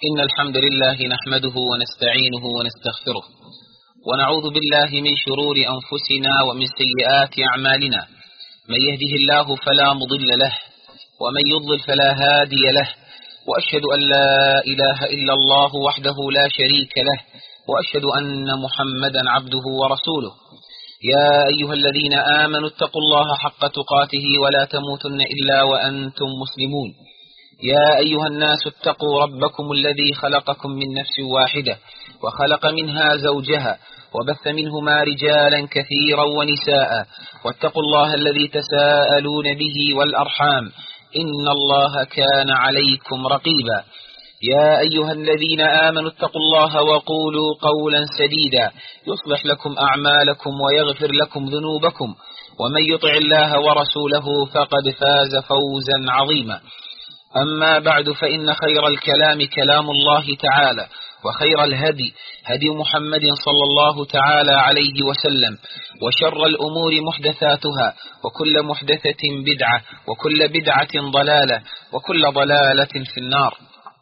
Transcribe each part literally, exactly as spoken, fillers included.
إن الحمد لله نحمده ونستعينه ونستغفره ونعوذ بالله من شرور أنفسنا ومن سيئات أعمالنا. من يهده الله فلا مضل له ومن يضلل فلا هادي له، وأشهد أن لا إله إلا الله وحده لا شريك له، وأشهد أن محمدا عبده ورسوله. يا أيها الذين آمنوا اتقوا الله حق تقاته ولا تموتن إلا وأنتم مسلمون. يا أيها الناس اتقوا ربكم الذي خلقكم من نفس واحدة وخلق منها زوجها وبث منهما رجالا كثيرا ونساء، واتقوا الله الذي تساءلون به والأرحام إن الله كان عليكم رقيبا. يا أيها الذين آمنوا اتقوا الله وقولوا قولا سديدا يصلح لكم أعمالكم ويغفر لكم ذنوبكم، ومن يطع الله ورسوله فقد فاز فوزا عظيما. أما بعد، فإن خير الكلام كلام الله تعالى، وخير الهدي هدي محمد صلى الله تعالى عليه وسلم، وشر الأمور محدثاتها، وكل محدثة بدعة، وكل بدعة ضلالة، وكل ضلالة في النار.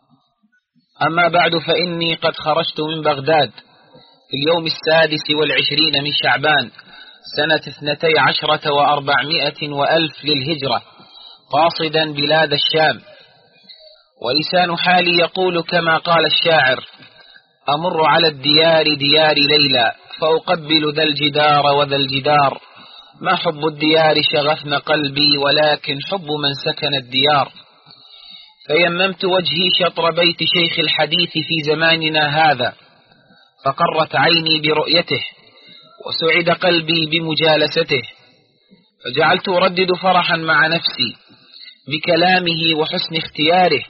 أما بعد، فإني قد خرجت من بغداد في اليوم السادس والعشرين من شعبان سنة اثنتي عشرة وأربعمائة وألف للهجرة، قاصدا بلاد الشام، ولسان حالي يقول كما قال الشاعر: أمر على الديار ديار ليلى فأقبل ذا الجدار وذا الجدار، ما حب الديار شغفن قلبي ولكن حب من سكن الديار. فيممت وجهي شطر بيت شيخ الحديث في زماننا هذا، فقرت عيني برؤيته وسعد قلبي بمجالسته، فجعلت أردد فرحا مع نفسي بكلامه وحسن اختياره.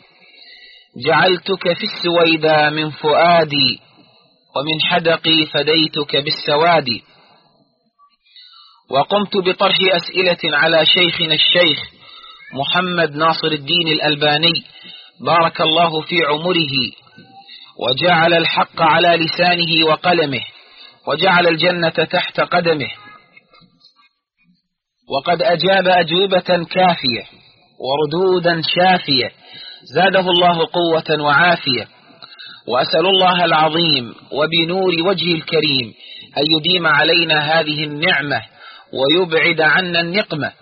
جعلتك في السويدا من فؤادي ومن حدقي فديتك بالسواد. وقمت بطرح أسئلة على شيخنا الشيخ محمد ناصر الدين الألباني بارك الله في عمره، وجعل الحق على لسانه وقلمه، وجعل الجنة تحت قدمه، وقد أجاب أجوبة كافية وردودا شافية، زاده الله قوة وعافية. وأسأل الله العظيم وبنور وجهه الكريم أن يديم علينا هذه النعمة ويبعد عنا النقمة.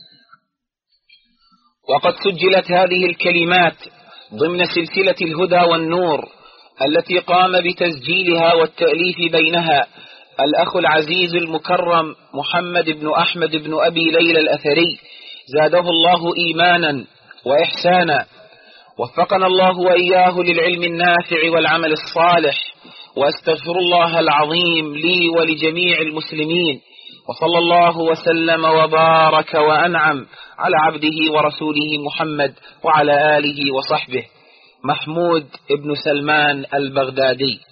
وقد سجلت هذه الكلمات ضمن سلسلة الهدى والنور التي قام بتسجيلها والتأليف بينها الأخ العزيز المكرم محمد بن أحمد بن أبي ليلى الأثري، زاده الله إيمانا وإحسانا. وفقنا الله وإياه للعلم النافع والعمل الصالح، وأستغفر الله العظيم لي ولجميع المسلمين، وصلى الله وسلم وبارك وأنعم على عبده ورسوله محمد وعلى آله وصحبه. محمود ابن سلمان البغدادي.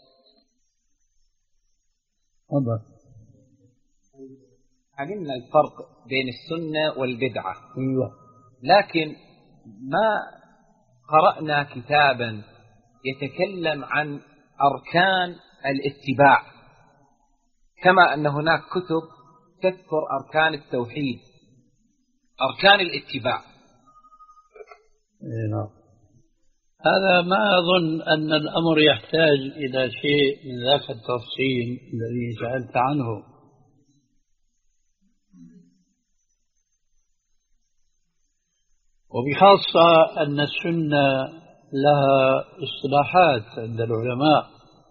علمنا الفرق بين السنة والبدعة، لكن ما قرأنا كتابا يتكلم عن أركان الاتباع، كما أن هناك كتب تذكر أركان التوحيد، أركان الاتباع. هذا ما أظن أن الأمر يحتاج إلى شيء من ذاك التفصيل الذي سألت عنه. وبخاصة أن السنة لها اصطلاحات عند العلماء،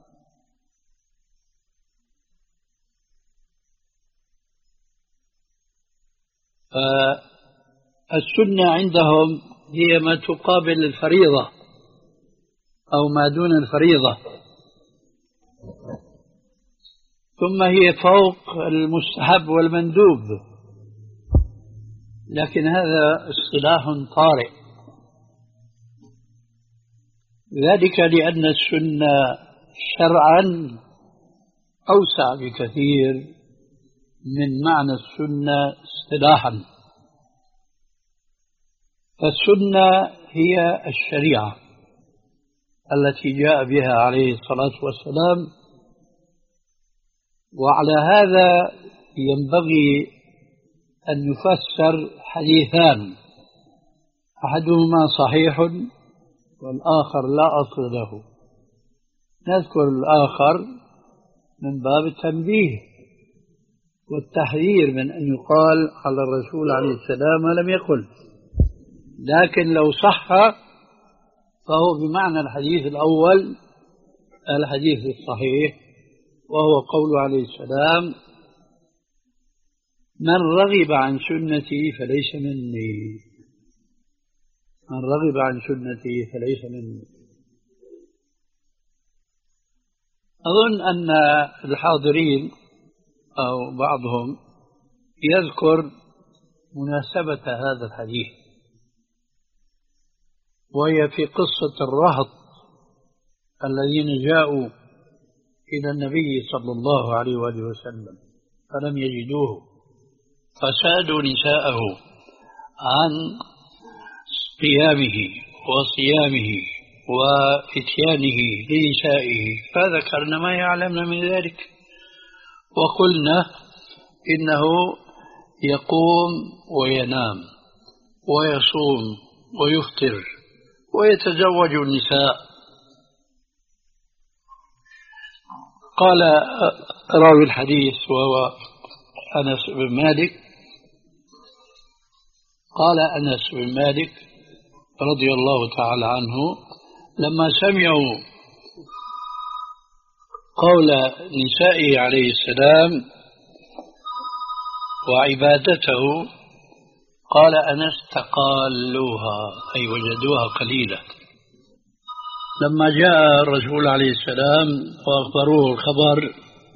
فالسنة عندهم هي ما تقابل الفريضة أو ما دون الفريضة، ثم هي فوق المستحب والمندوب، لكن هذا اصطلاح طارئ، ذلك لأن السنة شرعا أوسع بكثير من معنى السنة اصطلاحا. فالسنة هي الشريعة التي جاء بها عليه الصلاة والسلام، وعلى هذا ينبغي أن يفسر حديثان، أحدهما صحيح والآخر لا أصل له. نذكر الآخر من باب التنبيه والتحذير من أن يقال على الرسول عليه السلام ما لم يقل، لكن لو صح فهو بمعنى الحديث الأول، الحديث الصحيح، وهو قول عليه السلام: من رغب عن سنتي فليس مني، من رغب عن سنتي فليس مني. أظن أن الحاضرين أو بعضهم يذكر مناسبة هذا الحديث، وهي في قصة الرهط الذين جاءوا إلى النبي صلى الله عليه وآله وسلم فلم يجدوه، فسألوا نساءه عن قيامه وصيامه وإتيانه لنسائه، فذكرنا ما يعلمنا من ذلك، وقلنا إنه يقوم وينام ويصوم ويفطر ويتزوج النساء. قال راوي الحديث وهو أنس بن مالك، قال أنس بن مالك رضي الله تعالى عنه لما سمعوا قول نسائه عليه السلام وعبادته، قال أنس: تقالوها، أي وجدوها قليلة. لما جاء الرسول عليه السلام وأخبروه الخبر،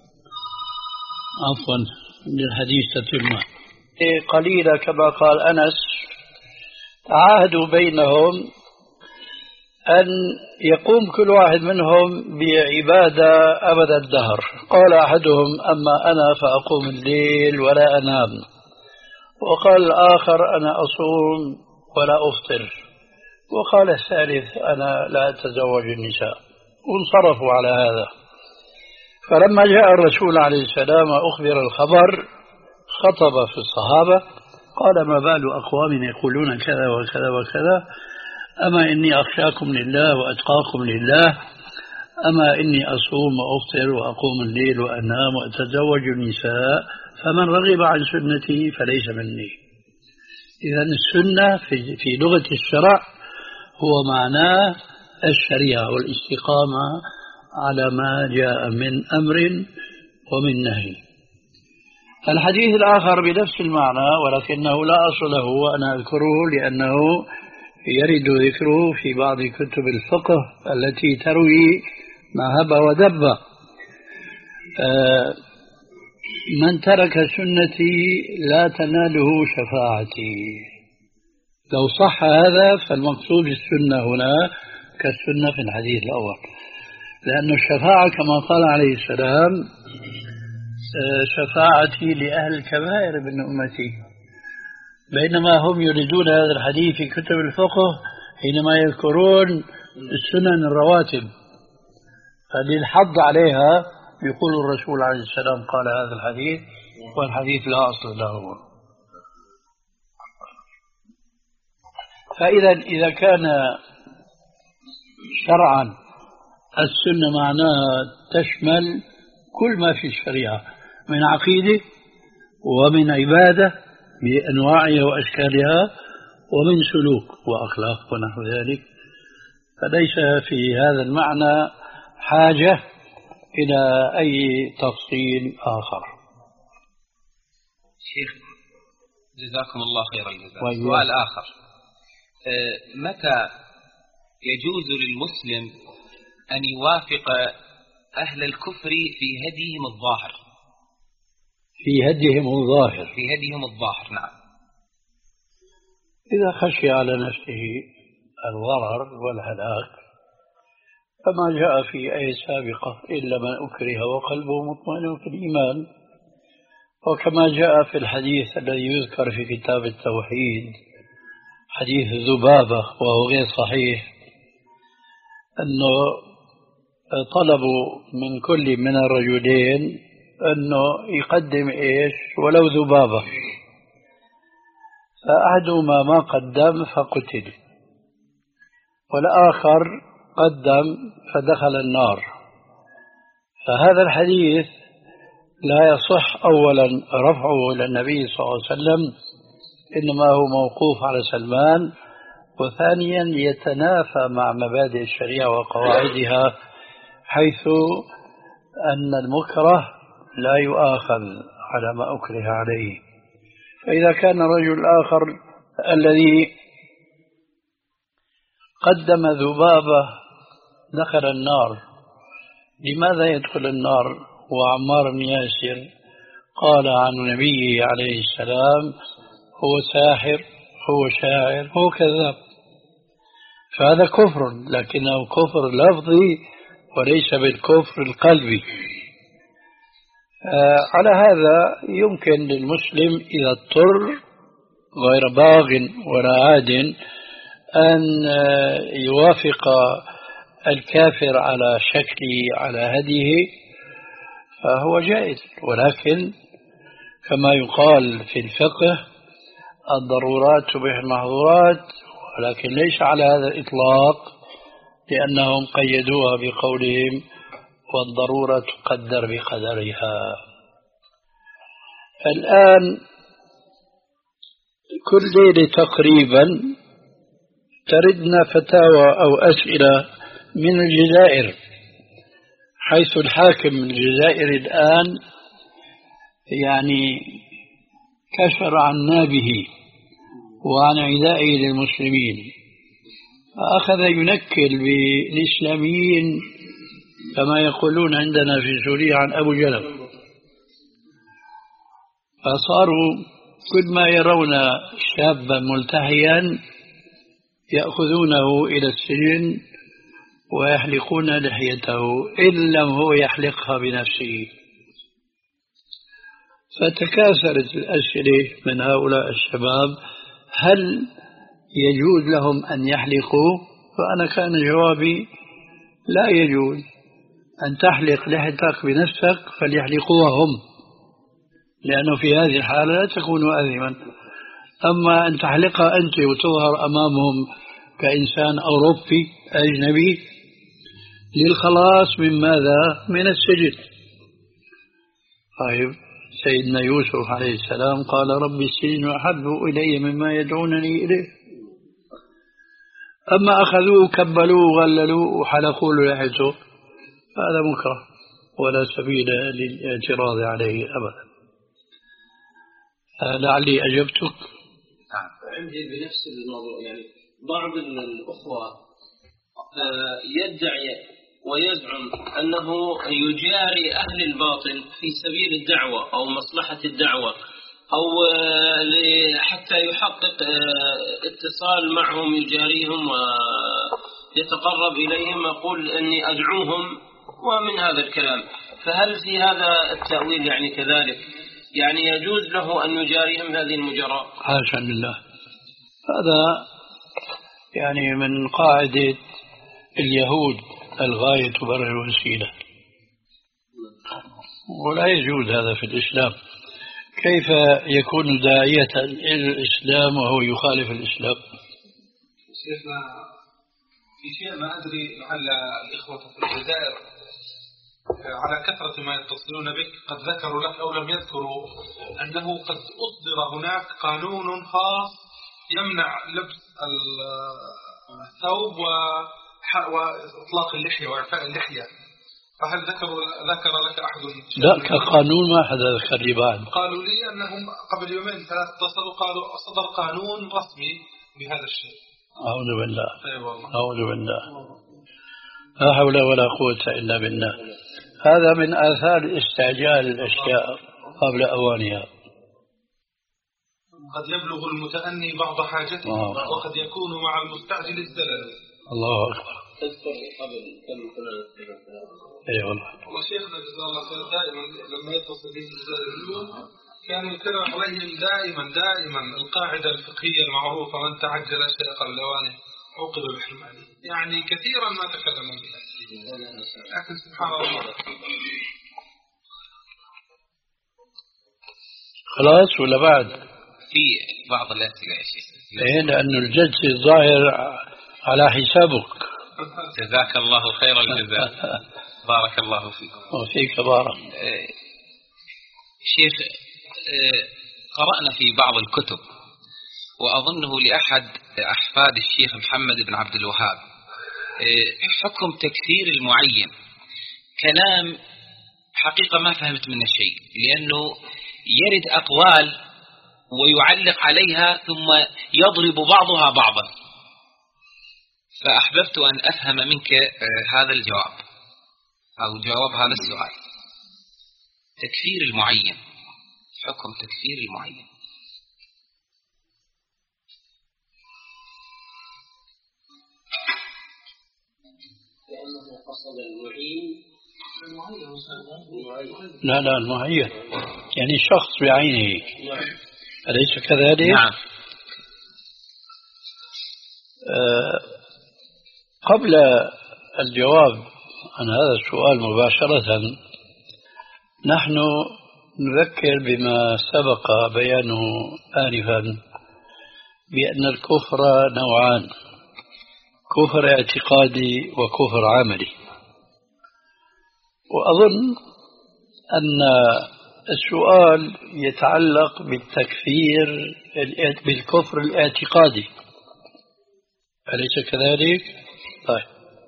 عفوا للحديث تتمة، قليلة كما قال أنس، تعاهدوا بينهم أن يقوم كل واحد منهم بعبادة أبد الدهر. قال أحدهم: أما أنا فأقوم الليل ولا أنام، وقال الآخر: أنا أصوم ولا أفطر، وقال الثالث: أنا لا أتزوج النساء، وانصرفوا على هذا. فلما جاء الرسول عليه السلام وأخبر الخبر خطب في الصحابة، قال: ما بال أقوام يقولون كذا وكذا وكذا، أما إني أخشاكم لله وأتقاكم لله، أما إني أصوم وأفطر وأقوم الليل وأنام وأتزوج النساء، فمن رغب عن سنتي فليس مني. إذن السنة في, في لغة الشرع هو معناه الشريعة والاستقامة على ما جاء من أمر ومن نهي. الحديث الآخر بنفس المعنى ولكنه لا أصل له، وأنا أذكره لأنه يرد ذكره في بعض كتب الفقه التي تروي ما هب ودب. آه من ترك سنتي لا تناله شفاعتي. لو صح هذا فالمقصود السنة هنا كالسنة في الحديث الأول، لأن الشفاعة كما قال عليه السلام: شفاعتي لأهل الكبائر من أمتي، بينما هم يريدون هذا الحديث في كتب الفقه حينما يذكرون السنن الرواتب، فللحظ عليها يقول الرسول عليه السلام قال هذا الحديث، والحديث لا أصل له. فإذا إذا كان شرعا السنة معناها تشمل كل ما في الشريعة من عقيدة ومن عبادة بأنواعها وأشكالها ومن سلوك وأخلاق ونحو ذلك، فليس في هذا المعنى حاجة إلى أي تفصيل آخر. شيخ جزاكم الله خير الجزاء. سؤال آخر: متى يجوز للمسلم أن يوافق أهل الكفر في هديهم الظاهر؟ في هديهم الظاهر في هديهم الظاهر نعم. إذا خشي على نفسه الضرر والهلاك، كما جاء في آية سابقة: إلا من أكره وقلبه مطمئن في الإيمان، وكما جاء في الحديث الذي يذكر في كتاب التوحيد حديث ذبابة وهو غير صحيح، أنه طلبوا من كل من الرجلين أنه يقدم إيش ولو ذبابة، فأحدهما ما قدم فقتل، والآخر قدم فدخل النار. فهذا الحديث لا يصح أولا رفعه إلى النبي صلى الله عليه وسلم، إنما هو موقوف على سلمان، وثانيا يتنافى مع مبادئ الشريعة وقواعدها، حيث أن المكره لا يؤاخذ على ما أكره عليه. فإذا كان الرجل الآخر الذي قدم ذبابة دخل النار، لماذا يدخل النار وعمار بن ياسر قال عن نبيه عليه السلام هو ساحر، هو شاعر، هو كذاب؟ فهذا كفر، لكنه كفر لفظي وليس بالكفر القلبي. آه على هذا يمكن للمسلم إذا اضطر غير باغ ولا عاد أن يوافق الكافر على شكله على هديه، فهو جائز. ولكن كما يقال في الفقه الضرورات تبيح المحظورات، ولكن ليس على هذا الإطلاق، لأنهم قيدوها بقولهم والضرورة تقدر بقدرها. الآن كل ليلة تقريبا تردنا فتاوى أو أسئلة من الجزائر، حيث الحاكم الجزائر الآن يعني كشر عن نابه وعن عدائه للمسلمين، فأخذ ينكل بالإسلاميين كما يقولون عندنا في سوريا عن أبو جلب. فصاروا كل ما يرون شابا ملتحيا يأخذونه إلى السجن ويحلقون لحيته إن لم هو يحلقها بنفسه. فتكاثرت الأسئلة من هؤلاء الشباب، هل يجوز لهم أن يحلقوا؟ فأنا كان جوابي لا يجوز أن تحلق لحيتك بنفسك، فليحلقوها هم، لأنه في هذه الحالة لا تكون آثما. أما أن تحلقها أنت وتظهر أمامهم كإنسان أوروبي أجنبي للخلاص من ماذا؟ من السجن. طيب سيدنا يوسف عليه السلام قال ربي السجن أحب إلي مما يدعونني إليه. أما أخذوه كبلوه وغللوه وحلقوا له لحيته، هذا مكره ولا سبيل للاعتراض عليه أبدا. لعلي أجبتك. عندي بنفس الموضوع، يعني بعض الأخوة يدعي ويزعم أنه يجاري أهل الباطل في سبيل الدعوة أو مصلحة الدعوة، أو حتى يحقق اتصال معهم، يجاريهم ويتقرب إليهم، يقول أني أدعوهم ومن هذا الكلام. فهل في هذا التأويل يعني كذلك، يعني يجوز له أن يجاريهم هذه المجاراة؟ حاشا لله، هذا يعني من قاعدة اليهود الغاية تبرر الوسيلة، ولا يجوز هذا في الإسلام. كيف يكون داعية إلى الإسلام وهو يخالف الإسلام؟ شيخنا في شيء ما أدري لعل الإخوة في الجزائر على كثرة ما يتصلون بك قد ذكروا لك أو لم يذكروا أنه قد أصدر هناك قانون خاص يمنع لبس الثوب وإطلاق اللحية وإعفاء اللحية، فهل ذكروا ذكر لك أحد؟ لا، كقانون ما حدا ذكر لي بعد. قالوا لي أنهم قبل يومين ثلاث اتصلوا قالوا صدر قانون رسمي بهذا الشيء. أعوذ بالله. أيوة. أعوذ بالله، لا حول ولا قوة إلا بالله. هذا من آثار استعجال الأشياء قبل أوانها. قد يبلغ المتأني بعض حاجته آه. وقد يكون مع المستعجل الزلل. الله أكبر. تذكر قبل كم سنة؟ أي والله. وشيخنا جزاه الله خير دائما لما يتصل به الجزائريون كان يكرر عليهم دائما دائما القاعدة الفقهية المعروفة: من تعجل شيء قبل أوانه عوقب بحرمانه. يعني كثيرا ما تكلموا بها، لكن سبحان الله. خلاص ولا بعد؟ في بعض الأسئلة يا شيخ. إيه، لأنه الجلسة الظاهر على حسابك. جزاك الله خير الجزاء. بارك الله فيك. وفيك بارك. شيخ، قرأنا في بعض الكتب وأظنه لأحد أحفاد الشيخ محمد بن عبد الوهاب حكم تكفير المعين، كلام حقيقة ما فهمت منه شيء، لأنه يرد أقوال ويعلق عليها ثم يضرب بعضها بعضا، فأحببت أن أفهم منك هذا الجواب أو جواب هذا السؤال. تكفير المعين، حكم تكفير المعين. لأنه قصد المعين. لا لا المعين يعني شخص بعينه، أليس كذلك؟ نعم. آه قبل الجواب عن هذا السؤال مباشرة، نحن نذكر بما سبق بيانه آنفا بأن الكفر نوعان: كفر اعتقادي وكفر عملي. وأظن أن السؤال يتعلق بالتكفير بالكفر الاعتقادي، أليس كذلك؟ طيب،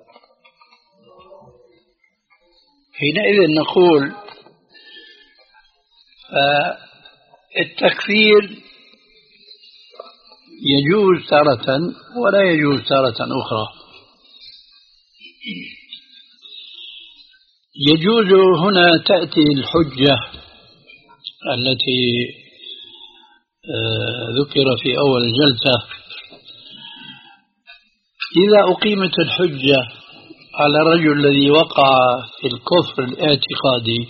حينئذ نقول التكفير يجوز تارة ولا يجوز تارة أخرى. يجوز هنا تأتي الحجة التي ذكر في أول الجلسة. إذا أقيمت الحجة على الرجل الذي وقع في الكفر الاعتقادي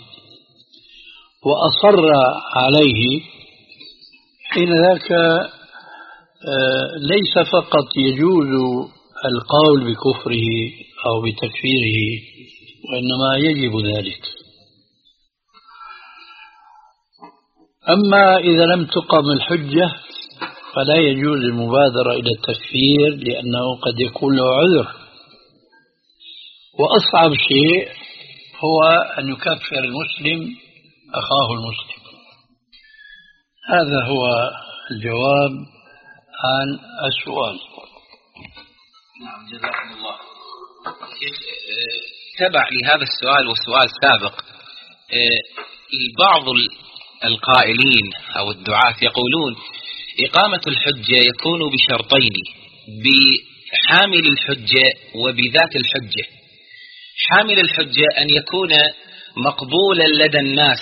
وأصر عليه، حين ذاك ليس فقط يجوز القول بكفره أو بتكفيره، وإنما يجب ذلك. أما إذا لم تقم الحجة فلا يجوز المبادرة إلى التكفير، لأنه قد يكون له عذر. وأصعب شيء هو أن يكفر المسلم أخاه المسلم. هذا هو الجواب عن السؤال. نعم، جزاكم الله. تبع لهذا السؤال وسؤال سابق، بعض القائلين أو الدعاة يقولون إقامة الحجة يكون بشرطين: بحامل الحجة وبذات الحجة. حامل الحجة أن يكون مقبولا لدى الناس،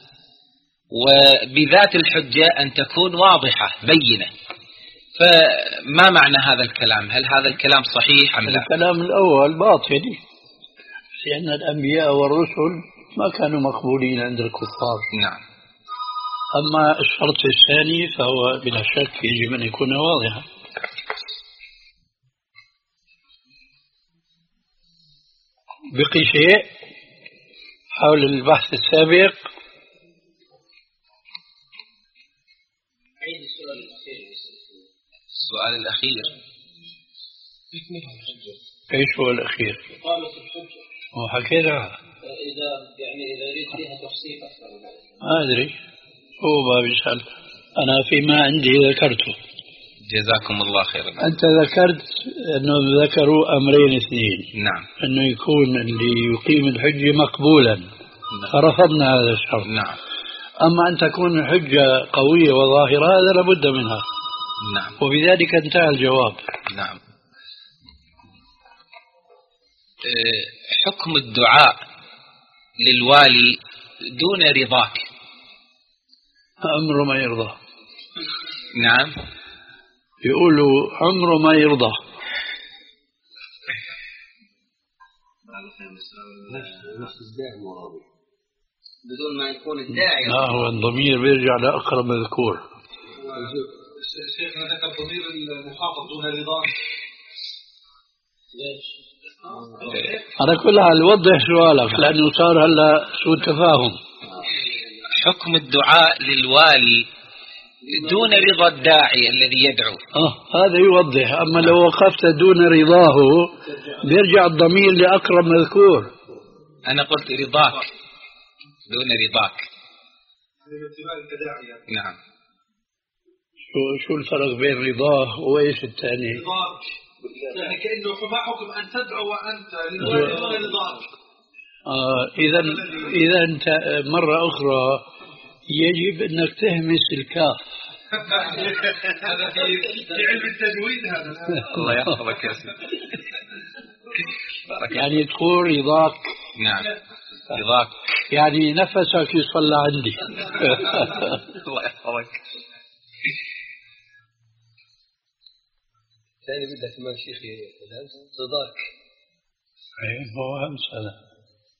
وبذات الحجة أن تكون واضحة بينة. فما معنى هذا الكلام؟ هل هذا الكلام صحيح أم لا؟ الكلام الأول باطل، لأن الأنبياء والرسل ما كانوا مقبولين عند الكفار. نعم. أما الشرط الثاني فهو بلا شك يجب أن يكون واضحا. بقي شيء حول البحث السابق؟ عيد السؤال الأخير. السؤال الأخير ايش هو الأخير؟ إقامة الحجة. وحكينا إذا يعني إذا يريد فيها تفصيل أكثر من ذلك. ما أدري، هو باب يسأل. أنا فيما عندي ذكرته. جزاكم الله خيرا. أنت ذكرت أنه ذكروا أمرين اثنين. نعم. أنه يكون اللي يقيم الحجة مقبولا. نعم. فرفضنا هذا الشرط. نعم. أما أن تكون الحجة قوية وظاهرة هذا لابد منها. نعم. وبذلك انتهى الجواب. نعم. حكم الدعاء للوالي دون رضاك. أمر ما يرضى. نعم. يقولوا عمره ما يرضى. نفس الداعي مرابي بدون ما يكون الداعي. لا، هو الضمير بيرجع لأقرب مذكور. شيخنا ذكر ضمير المخاطب دون رضاه. ليش؟ على كل حال وضح سؤالك، لأنه صار هلا سوء تفاهم. حكم الدعاء للوالي دون رضا الداعي الذي يدعو. آه هذا يوضح. أما لو وقفت دون رضاه بيرجع الضمير لأقرب مذكور. أنا قلت رضاك دون رضاك. نعم. شو شو الفرق بين رضاه وإيش الثاني؟ رضاك يعني كأنه ما حكم أن تدعو وأنت للوالد رضاك. آه إذا إذا أنت مرة أخرى يجب أنك تهمس الكاف. هذا في علم التجويد هذا. الله يحفظك يا سيدي. يعني تقول رضاك. نعم رضاك يعني نفسك يصلى عندي. الله يحفظك. ثاني بدك ما شيخي رضاك. ايه هو همس هذا.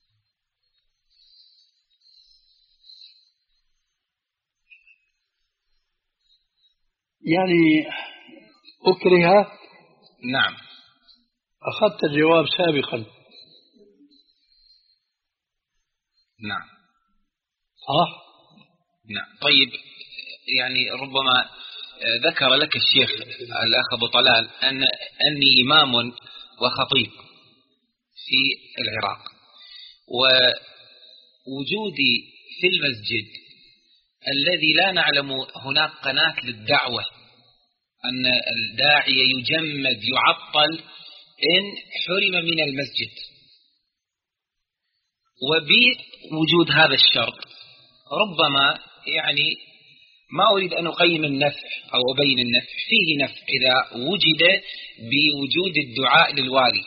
يعني أكره. نعم. أخذت الجواب سابقا. نعم. صح. نعم. طيب يعني ربما ذكر لك الشيخ الأخ أبو طلال أن أني إمام وخطيب في العراق، ووجودي في المسجد الذي لا نعلم هناك قناة للدعوة، أن الداعية يجمد يعطل إن حرم من المسجد. وبوجود هذا الشرط ربما يعني ما أريد أن أقيم النفع أو أبين النفع، فيه نفع إذا وجد بوجود الدعاء للوالي.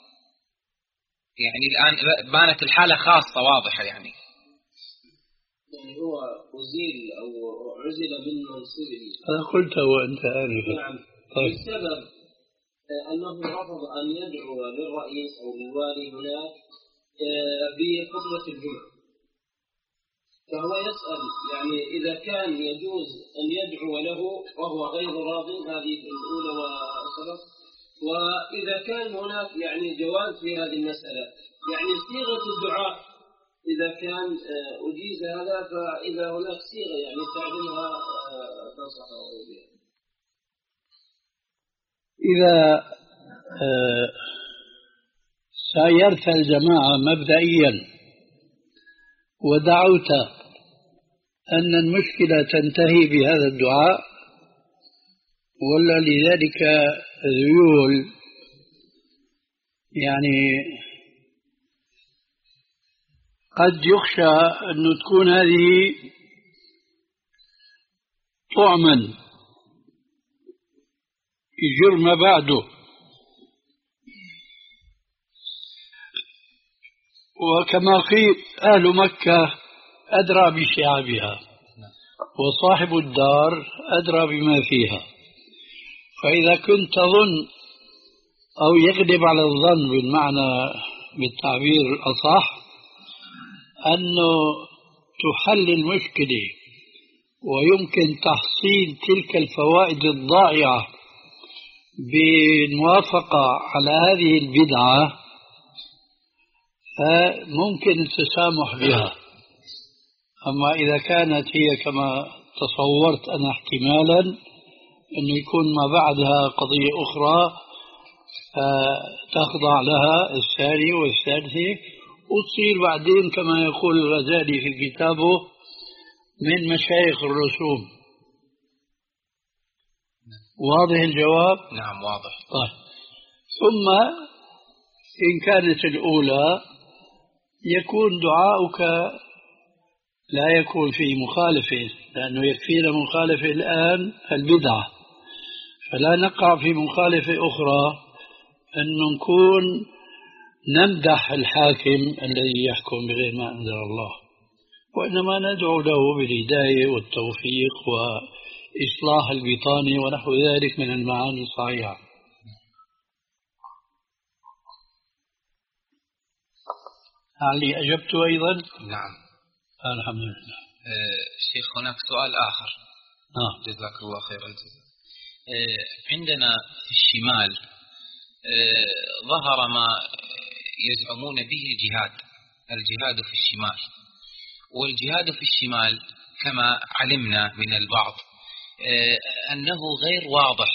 يعني الآن بانت الحالة خاصة واضحة. يعني يعني هو أزيل أو عزل من منصبه. أنا قلته وأنت آنفا. نعم. طيب. السبب أنه رفض أن يدعو للرئيس أو للوالي هناك بخطبة الجمعة، فهو يسأل يعني إذا كان يجوز أن يدعو له وهو غير راض، هذه الأولى وسبب. وإذا كان هناك يعني جواز في هذه المسألة، يعني صيغة الدعاء إذا كان أجيز هذا، فإذا هناك صيغة يعني تعلمها تنصح بها. إذا سايرت الجماعة مبدئيا ودعوت أن المشكلة تنتهي بهذا الدعاء، ولا لذلك ذيول يعني قد يخشى أن تكون هذه طعما يجر ما بعده. وكما قيل أهل مكة أدرى بشعابها، وصاحب الدار أدرى بما فيها. فإذا كنت تظن أو يغلب على الظن بالمعنى بالتعبير الأصح أنه تحل المشكلة ويمكن تحصيل تلك الفوائد الضائعة بالموافقة على هذه البدعة، فممكن التسامح بها. أما إذا كانت هي كما تصورت أنا احتمالا أن يكون ما بعدها قضية أخرى تخضع لها الثاني والثالثة، وتصير بعدين كما يقول الغزالي في كتابه من مشايخ الرسوم. واضح الجواب؟ نعم واضح. طيب. ثم إن كانت الأولى يكون دعاؤك لا يكون في مخالفة، لأنه يكفينا مخالفة الآن البدعة، فلا نقع في مخالفة أخرى أن نكون نمدح الحاكم الذي يحكم بغير ما أنزل الله، وإنما ندعو له بالهداية والتوفيق وإصلاح البطانة ونحو ذلك من المعاني الصحيحة. هل أجبت أيضا؟ نعم الحمد لله. أه شيخ هناك سؤال آخر. آه. جزاك الله خير الجزاء. أه عندنا في الشمال أه ظهر ما يزعمون به الجهاد الجهاد في الشمال، والجهاد في الشمال كما علمنا من البعض أنه غير واضح،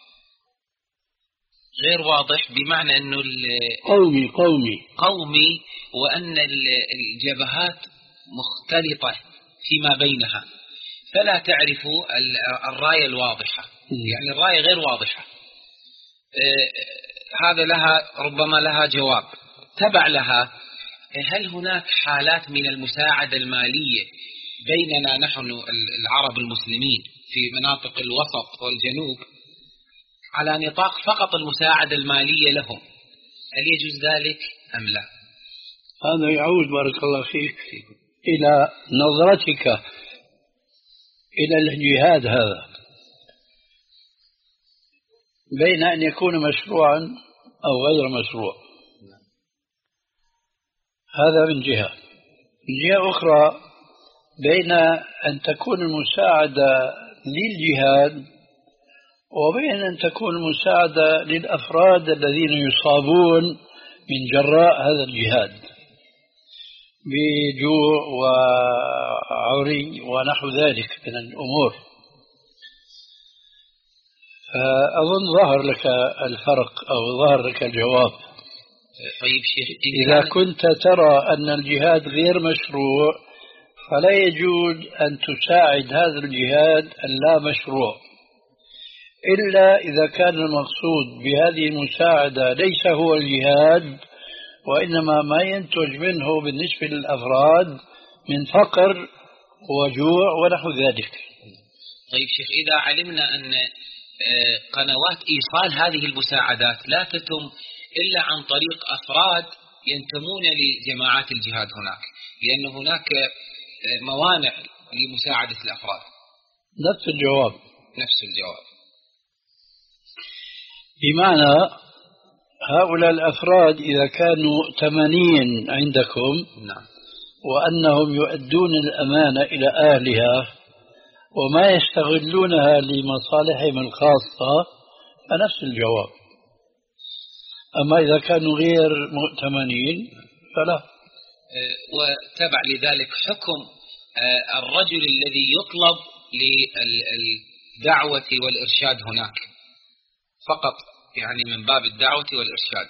غير واضح بمعنى أنه قومي قومي قومي وأن الجبهات مختلطة فيما بينها، فلا تعرف الراية الواضحة، يعني الراية غير واضحة. هذا لها ربما لها جواب تبع لها. هل هناك حالات من المساعدة المالية بيننا نحن العرب المسلمين في مناطق الوسط والجنوب على نطاق فقط المساعدة المالية لهم، هل يجوز ذلك أم لا؟ هذا يعود بارك الله فيك إلى نظرتك إلى الجهاد هذا، بين أن يكون مشروعا أو غير مشروع. هذا من جهة. من جهة أخرى بين أن تكون المساعدة للجهاد وبين أن تكون المساعدة للأفراد الذين يصابون من جراء هذا الجهاد بجوع وعري ونحو ذلك من الأمور. فأظن ظهر لك الفرق أو ظهر لك الجواب. طيب شيخ، إذا كنت ترى أن الجهاد غير مشروع فلا يجوز أن تساعد هذا الجهاد اللا مشروع، إلا إذا كان المقصود بهذه المساعدة ليس هو الجهاد وإنما ما ينتج منه بالنسبة للأفراد من فقر وجوع ونحو ذلك. طيب شيخ، إذا علمنا أن قنوات إيصال هذه المساعدات لا تتم إلا عن طريق أفراد ينتمون لجماعات الجهاد هناك، لأن هناك موانع لمساعدة الأفراد. نفس الجواب نفس الجواب بمعنى هؤلاء الأفراد إذا كانوا ثمانين عندكم نعم. وأنهم يؤدون الأمانة إلى أهلها وما يستغلونها لمصالحهم الخاصة فنفس الجواب. أما إذا كانوا غير مؤتمنين فلا. وتبع لذلك حكم الرجل الذي يطلب للدعوة والإرشاد هناك فقط، يعني من باب الدعوة والإرشاد،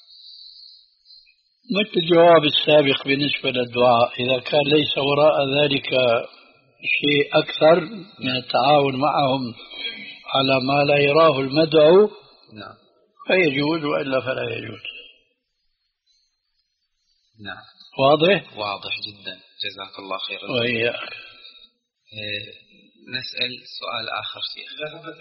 مثل الجواب السابق بالنسبة للدعاء. إذا كان ليس وراء ذلك شيء أكثر من التعاون معهم على ما لا يراه المدعو نعم فيجوز، وإلا فلا يجوز. نعم. واضح؟ واضح جدا، جزاك الله خيرا. وإياك. إيه نسأل سؤال آخر شيخ.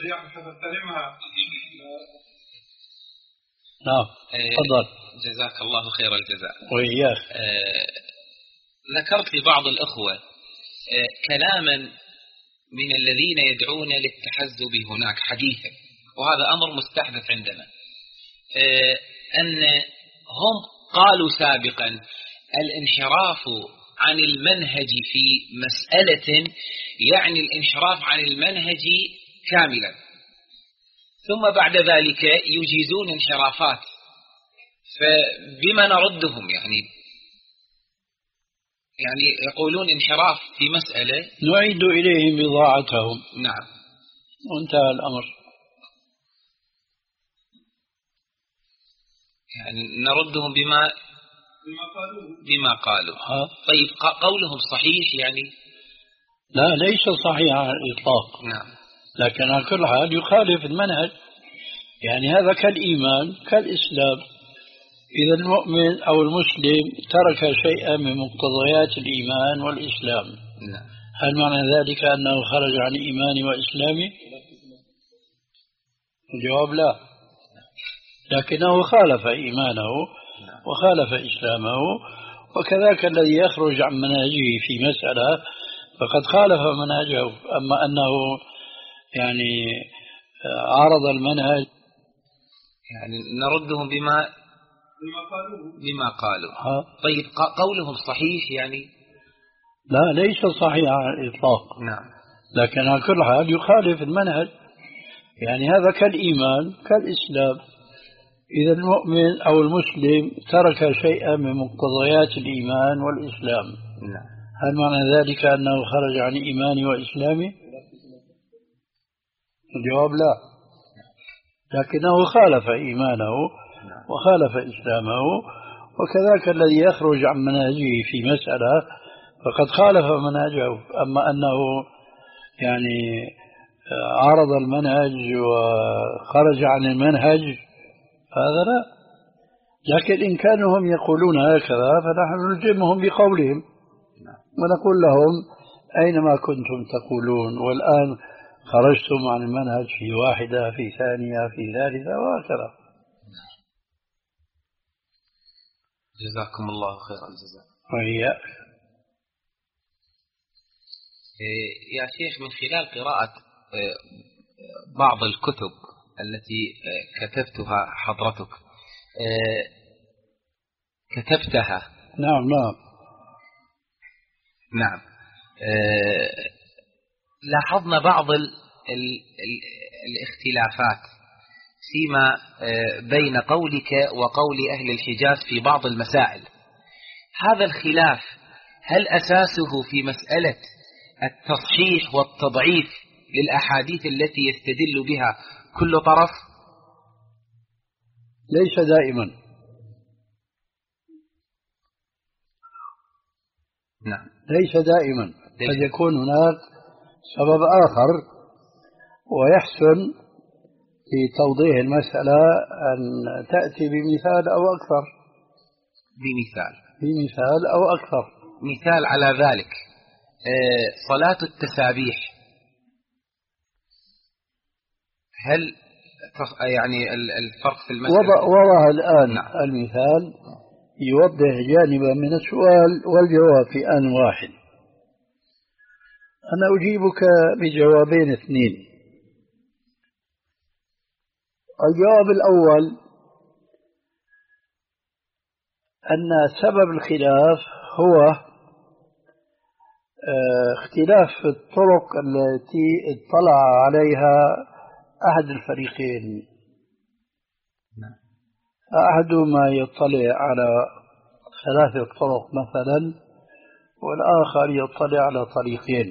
نعم تفضل. إيه جزاك الله خير الجزاء. وإياك. إيه ذكرت لبعض الأخوة إيه كلاما من الذين يدعون للتحزب هناك حديثا، وهذا أمر مستحدث عندنا، إيه أن هم قالوا سابقا الانحراف عن المنهج في مسألة يعني الانحراف عن المنهج كاملا، ثم بعد ذلك يجيزون انحرافات، فبما نردهم؟ يعني يعني يقولون انحراف في مسألة نعيد إليهم بضاعتهم. نعم. وانتهى الأمر. يعني نردهم بما بما قالوا. ها؟ طيب قولهم صحيح يعني؟ لا ليس صحيح على الإطلاق. نعم. لكن على كل حال يخالف المنهج، يعني هذا كالإيمان كالإسلام. إذا المؤمن أو المسلم ترك شيئا من مقتضيات الإيمان والإسلام، نعم. هل معنى ذلك أنه خرج عن إيماني وإسلامي؟ الجواب لا، لكنه خالف إيمانه وخالف إسلامه، وكذلك الذي يخرج عن منهجه في مسألة فقد خالف منهجه. أما أنه يعني عارض المنهج يعني نردهم بما بما قالوا. ها؟ طيب قولهم صحيح يعني؟ لا ليس صحيح على الإطلاق. نعم. لكن على كل حال يخالف المنهج، يعني هذا كالإيمان كالإسلام. إذا المؤمن أو المسلم ترك شيئا من مقتضيات الإيمان والإسلام، نعم. هل معنى ذلك أنه خرج عن إيماني وإسلامي؟ الجواب لا، لكنه خالف إيمانه وخالف إسلامه، وكذلك الذي يخرج عن منهجه في مسألة فقد خالف منهجه. أما أنه يعني عارض المنهج وخرج عن المنهج هذا لا. لكن إن كانوا هم يقولون هكذا فنحن نلزمهم بقولهم ونقول لهم أينما كنتم تقولون والآن خرجتم عن المنهج في واحدة في ثانية في ثالثة وهكذا. جزاكم الله خير الجزاء. وإياك. يا شيخ، من خلال قراءة بعض الكتب التي كتبتها حضرتك كتبتها نعم نعم نعم لاحظنا بعض ال ال ال الاختلافات فيما بين قولك وقول أهل الحجاز في بعض المسائل. هذا الخلاف هل أساسه في مسألة التصحيح والتضعيف للأحاديث التي يستدل بها كل طرف؟ ليس دائما. نعم ليس دائما، قد يكون هناك سبب آخر ويحسن في توضيح المسألة أن تأتي بمثال أو أكثر. بمثال بمثال أو أكثر. مثال على ذلك صلاة التسابيح، هل يعني الفرق في المسألة وضع, وضع الآن نعم. المثال يوضح جانبا من السؤال والجواب في آن واحد. أنا أجيبك بجوابين اثنين. الجواب الأول أن سبب الخلاف هو اختلاف الطرق التي اطلع عليها أحد الفريقين. أحدهما يطلع على ثلاثة طرق مثلا، والآخر يطلع على طريقين.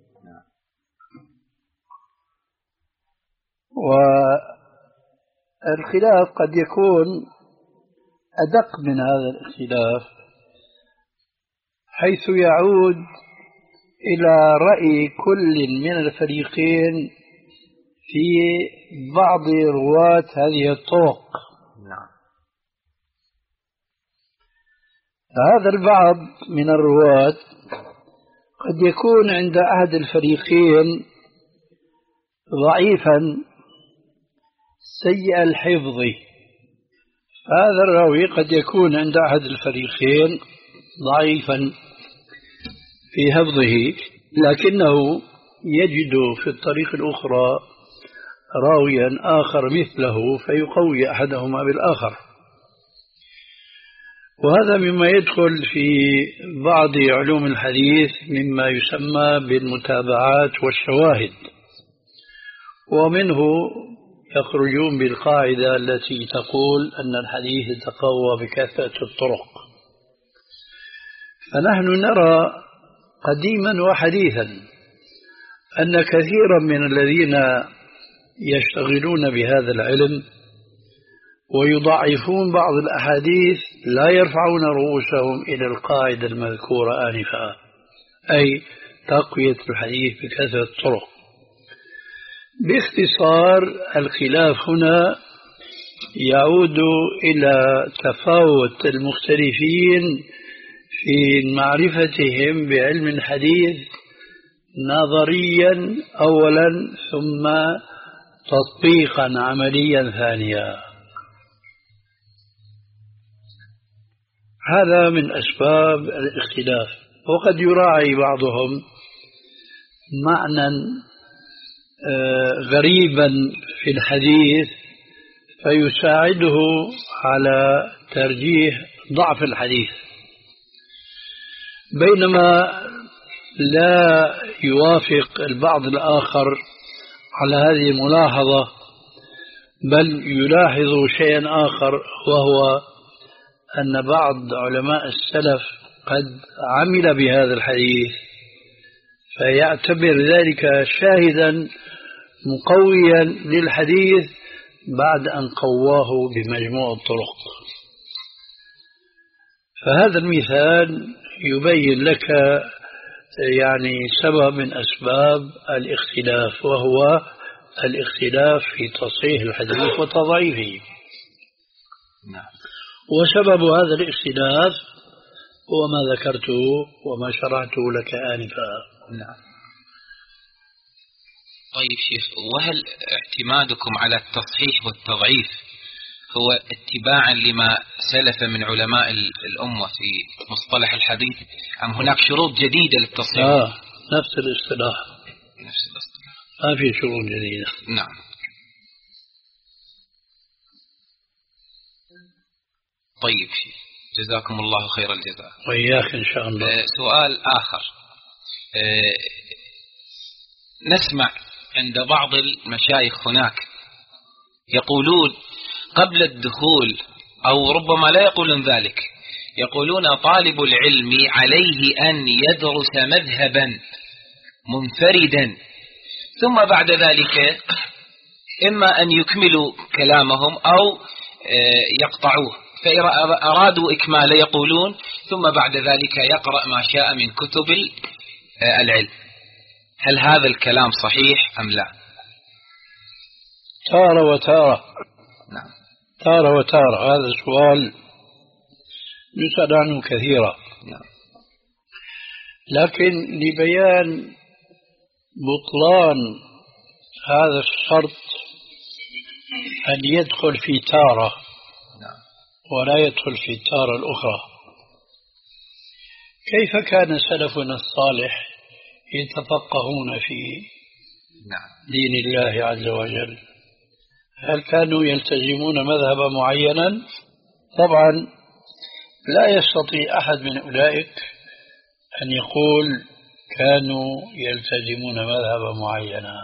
والخلاف قد يكون أدق من هذا الاختلاف، حيث يعود إلى رأي كل من الفريقين في بعض رواة هذه الطرق. نعم. هذا البعض من الرواة قد يكون عند أحد الفريقين ضعيفا سيء الحفظ. هذا الراوي قد يكون عند أحد الفريقين ضعيفا في حفظه، لكنه يجد في الطريق الأخرى راويا آخر مثله فيقوي أحدهما بالآخر. وهذا مما يدخل في بعض علوم الحديث مما يسمى بالمتابعات والشواهد، ومنه يخرجون بالقاعدة التي تقول أن الحديث يتقوى بكثرة الطرق. فنحن نرى قديما وحديثا أن كثيرا من الذين يشتغلون بهذا العلم ويضعفون بعض الأحاديث لا يرفعون رؤوسهم إلى القاعدة المذكورة آنفا، أي تقوية الحديث بكثرة الطرق. باختصار الخلاف هنا يعود إلى تفاوت المختلفين في معرفتهم بعلم الحديث نظريا أولا ثم تطبيقا عمليا ثانيا. هذا من أسباب الاختلاف. وقد يراعي بعضهم معنى غريبا في الحديث فيساعده على ترجيح ضعف الحديث، بينما لا يوافق البعض الآخر على هذه الملاحظة، بل يلاحظ شيئا آخر، وهو أن بعض علماء السلف قد عمل بهذا الحديث فيعتبر ذلك شاهدا مقويا للحديث بعد أن قواه بمجموع الطرق. فهذا المثال يبين لك يعني سبب من أسباب الاختلاف، وهو الاختلاف في تصحيح الحديث وتضعيفه. نعم. وسبب هذا الاختلاف هو ما ذكرته وما شرحته لك آنفا. نعم. طيب شيخ، وهل اعتمادكم على التصحيح والتضعيف هو اتباعا لما سلف من علماء الأمة في مصطلح الحديث، أم هناك شروط جديدة للتصحيح؟ آه نفس الاصطلاح، نفس الاصطلاح، ما في شروط جديدة. نعم. طيب شيخ، جزاكم الله خير الجزاء. وإياك إن شاء الله. آه سؤال آخر، آه نسمع عند بعض المشايخ هناك يقولون قبل الدخول، أو ربما لا يقولون ذلك، يقولون طالب العلم عليه أن يدرس مذهبا منفردا، ثم بعد ذلك إما أن يكملوا كلامهم أو يقطعوه، فإذا أرادوا إكماله يقولون ثم بعد ذلك يقرأ ما شاء من كتب العلم. هل هذا الكلام صحيح أم لا؟ تارة وتارة. نعم. تارة وتارة، هذا السؤال نسأل عنه كثيرا. نعم. لكن لبيان بطلان هذا الشرط أن يدخل في تارة ولا يدخل في التارة الأخرى. كيف كان سلفنا الصالح يتفقهون في دين الله عز وجل؟ هل كانوا يلتزمون مذهبا معينا؟ طبعا لا يستطيع أحد من أولئك أن يقول كانوا يلتزمون مذهبا معينا.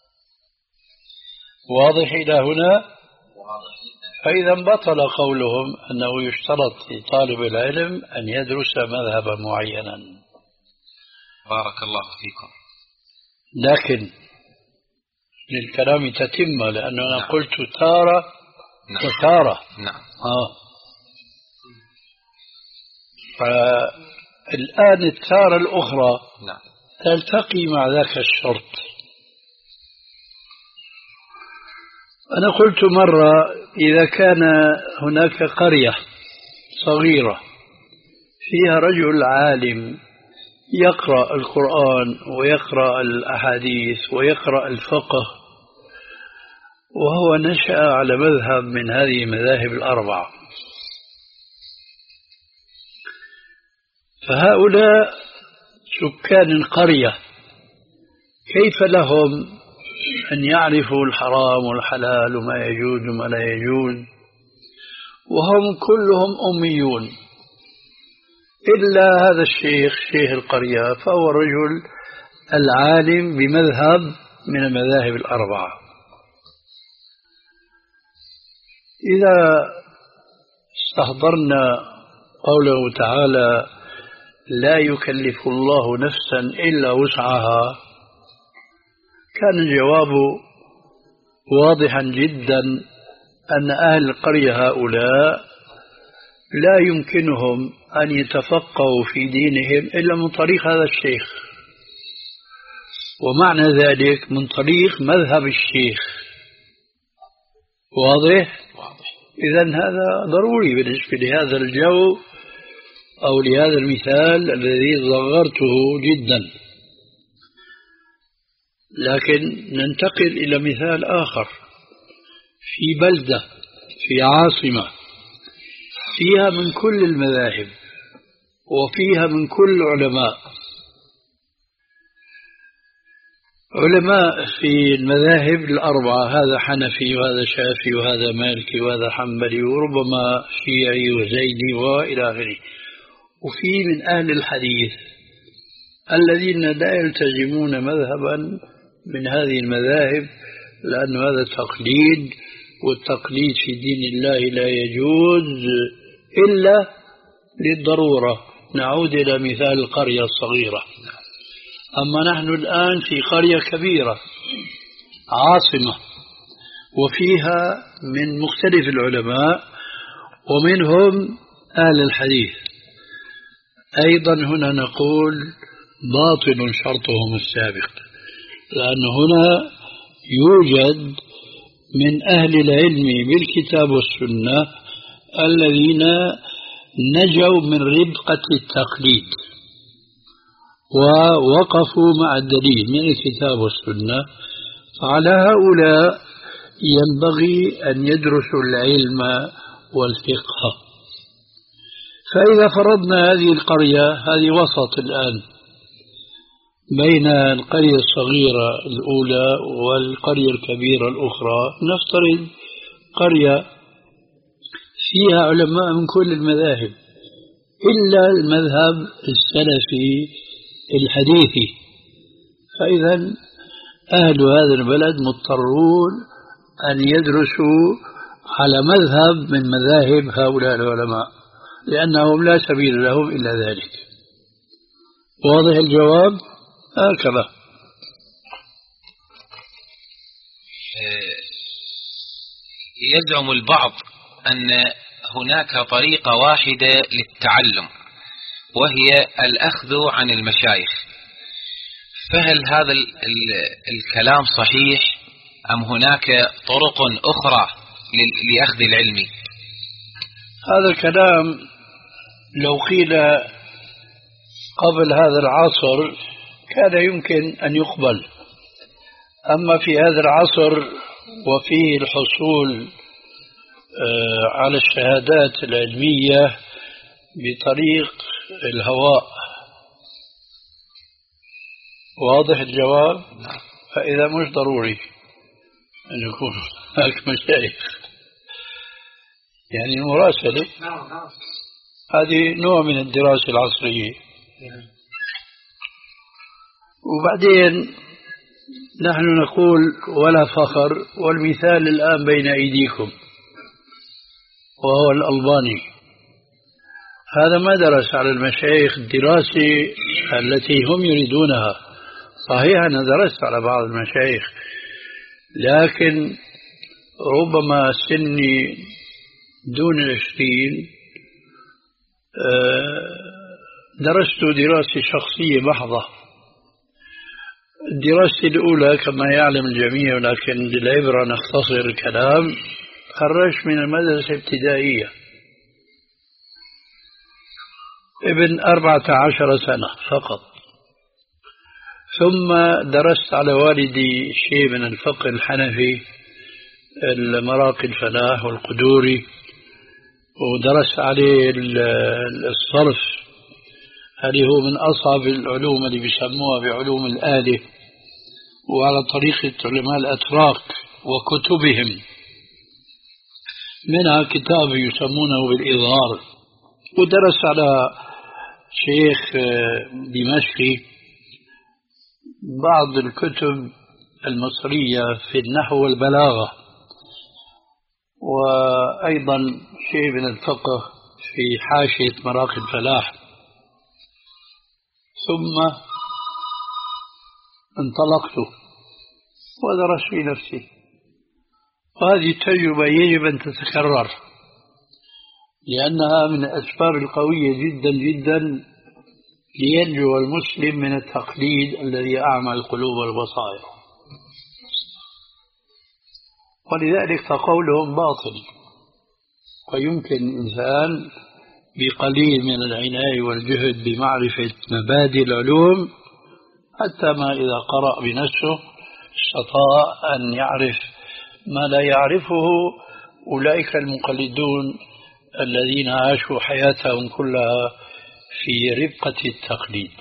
واضح إلى هنا؟ فإذا بطل قولهم أنه يشترط لطالب العلم أن يدرس مذهبا معينا. بارك الله فيكم. لكن للكلام تتم، لأنه أنا نعم. قلت تارة نعم. وتارة. نعم. آه. فالآن التارة الأخرى نعم. تلتقي مع ذاك الشرط. أنا قلت مرة إذا كان هناك قرية صغيرة فيها رجل عالم يقرأ القرآن ويقرأ الأحاديث ويقرأ الفقه، وهو نشأ على مذهب من هذه المذاهب الأربعة، فهؤلاء سكان القرية كيف لهم أن يعرفوا الحرام والحلال وما يجوز وما لا يجوز، وهم كلهم أميون إلا هذا الشيخ شيخ القرية، فهو الرجل العالم بمذهب من المذاهب الأربعة. إذا استحضرنا قوله تعالى لا يكلف الله نفسا إلا وسعها، كان الجواب واضحا جدا أن أهل القرية هؤلاء لا يمكنهم أن يتفقهوا في دينهم إلا من طريق هذا الشيخ، ومعنى ذلك من طريق مذهب الشيخ. واضح؟ إذن هذا ضروري بالنسبة لهذا الجو أو لهذا المثال الذي صغرته جدا. لكن ننتقل إلى مثال آخر في بلدة في عاصمة فيها من كل المذاهب وفيها من كل العلماء، علماء في المذاهب الأربعة، هذا حنفي وهذا شافعي وهذا مالكي وهذا حنبلي وربما شيعي وزيدي وإلى آخره، وفي من أهل الحديث الذين لا يلتزمون مذهبا من هذه المذاهب، لأن هذا تقليد، والتقليد في دين الله لا يجوز إلا للضرورة. نعود إلى مثال القرية الصغيرة. أما نحن الآن في قرية كبيرة عاصمة وفيها من مختلف العلماء ومنهم أهل الحديث. أيضا هنا نقول باطل شرطهم السابق، لأن هنا يوجد من أهل العلم بالكتاب والسنة الذين نجوا من ربقة التقليد ووقفوا مع الدليل من الكتاب والسنة، فعلى هؤلاء ينبغي أن يدرسوا العلم والفقه. فإذا فرضنا هذه القرية، هذه وسط الآن بين القرية الصغيرة الأولى والقرية الكبيرة الأخرى، نفترض قرية فيها علماء من كل المذاهب إلا المذهب السلفي الحديثي، فإذا أهل هذا البلد مضطرون أن يدرسوا على مذهب من مذاهب هؤلاء العلماء، لأنهم لا سبيل لهم إلا ذلك. واضح الجواب؟ هكذا. يزعم البعض أن هناك طريقة واحدة للتعلم وهي الأخذ عن المشايخ، فهل هذا ال ال الكلام صحيح أم هناك طرق أخرى لأخذ العلم؟ هذا الكلام لو قيل قبل هذا العصر كان يمكن أن يقبل، أما في هذا العصر وفيه الحصول على الشهادات العلمية بطريق الهواء. واضح الجواب؟ فإذا مش ضروري أن يكون هناك مشايخ، يعني المراسلة هذه نوع من الدراسة العصرية. وبعدين نحن نقول ولا فخر، والمثال الآن بين أيديكم وهو الألباني، هذا ما درس على المشايخ الدراسة التي هم يريدونها. صحيح أنا درست على بعض المشايخ، لكن ربما سني دون العشرين درست دراسة شخصية محضة. الدراسة الأولى كما يعلم الجميع، ولكن للعبرة نختصر الكلام، خرجت من المدرسة الابتدائية ابن أربعة عشر سنة فقط، ثم درست على والدي شيء من الفقه الحنفي، المراقي الفلاح والقدوري، ودرست عليه الصرف، هذه هو من أصعب العلوم اللي بيسموها بعلوم الآلة، وعلى طريقة علماء الأتراك وكتبهم، منها كتاب يسمونه بالإظهار. ودرس على شيخ دمشقي بعض الكتب المصرية في النحو والبلاغة، وأيضا شيء من الفقه في حاشية مراقي الفلاح. ثم انطلقت ودرست في نفسي، وهذه التجربة يجب أن تتكرر، لأنها من الأسباب القوية جدا جدا لينجو المسلم من التقليد الذي أعمى القلوب والبصائر. ولذلك فقولهم باطل، ويمكن الإنسان بقليل من العناية والجهد بمعرفة مبادئ العلوم حتى ما إذا قرأ بنفسه استطاع أن يعرف ما لا يعرفه أولئك المقلدون الذين عاشوا حياتهم كلها في ربقة التقليد.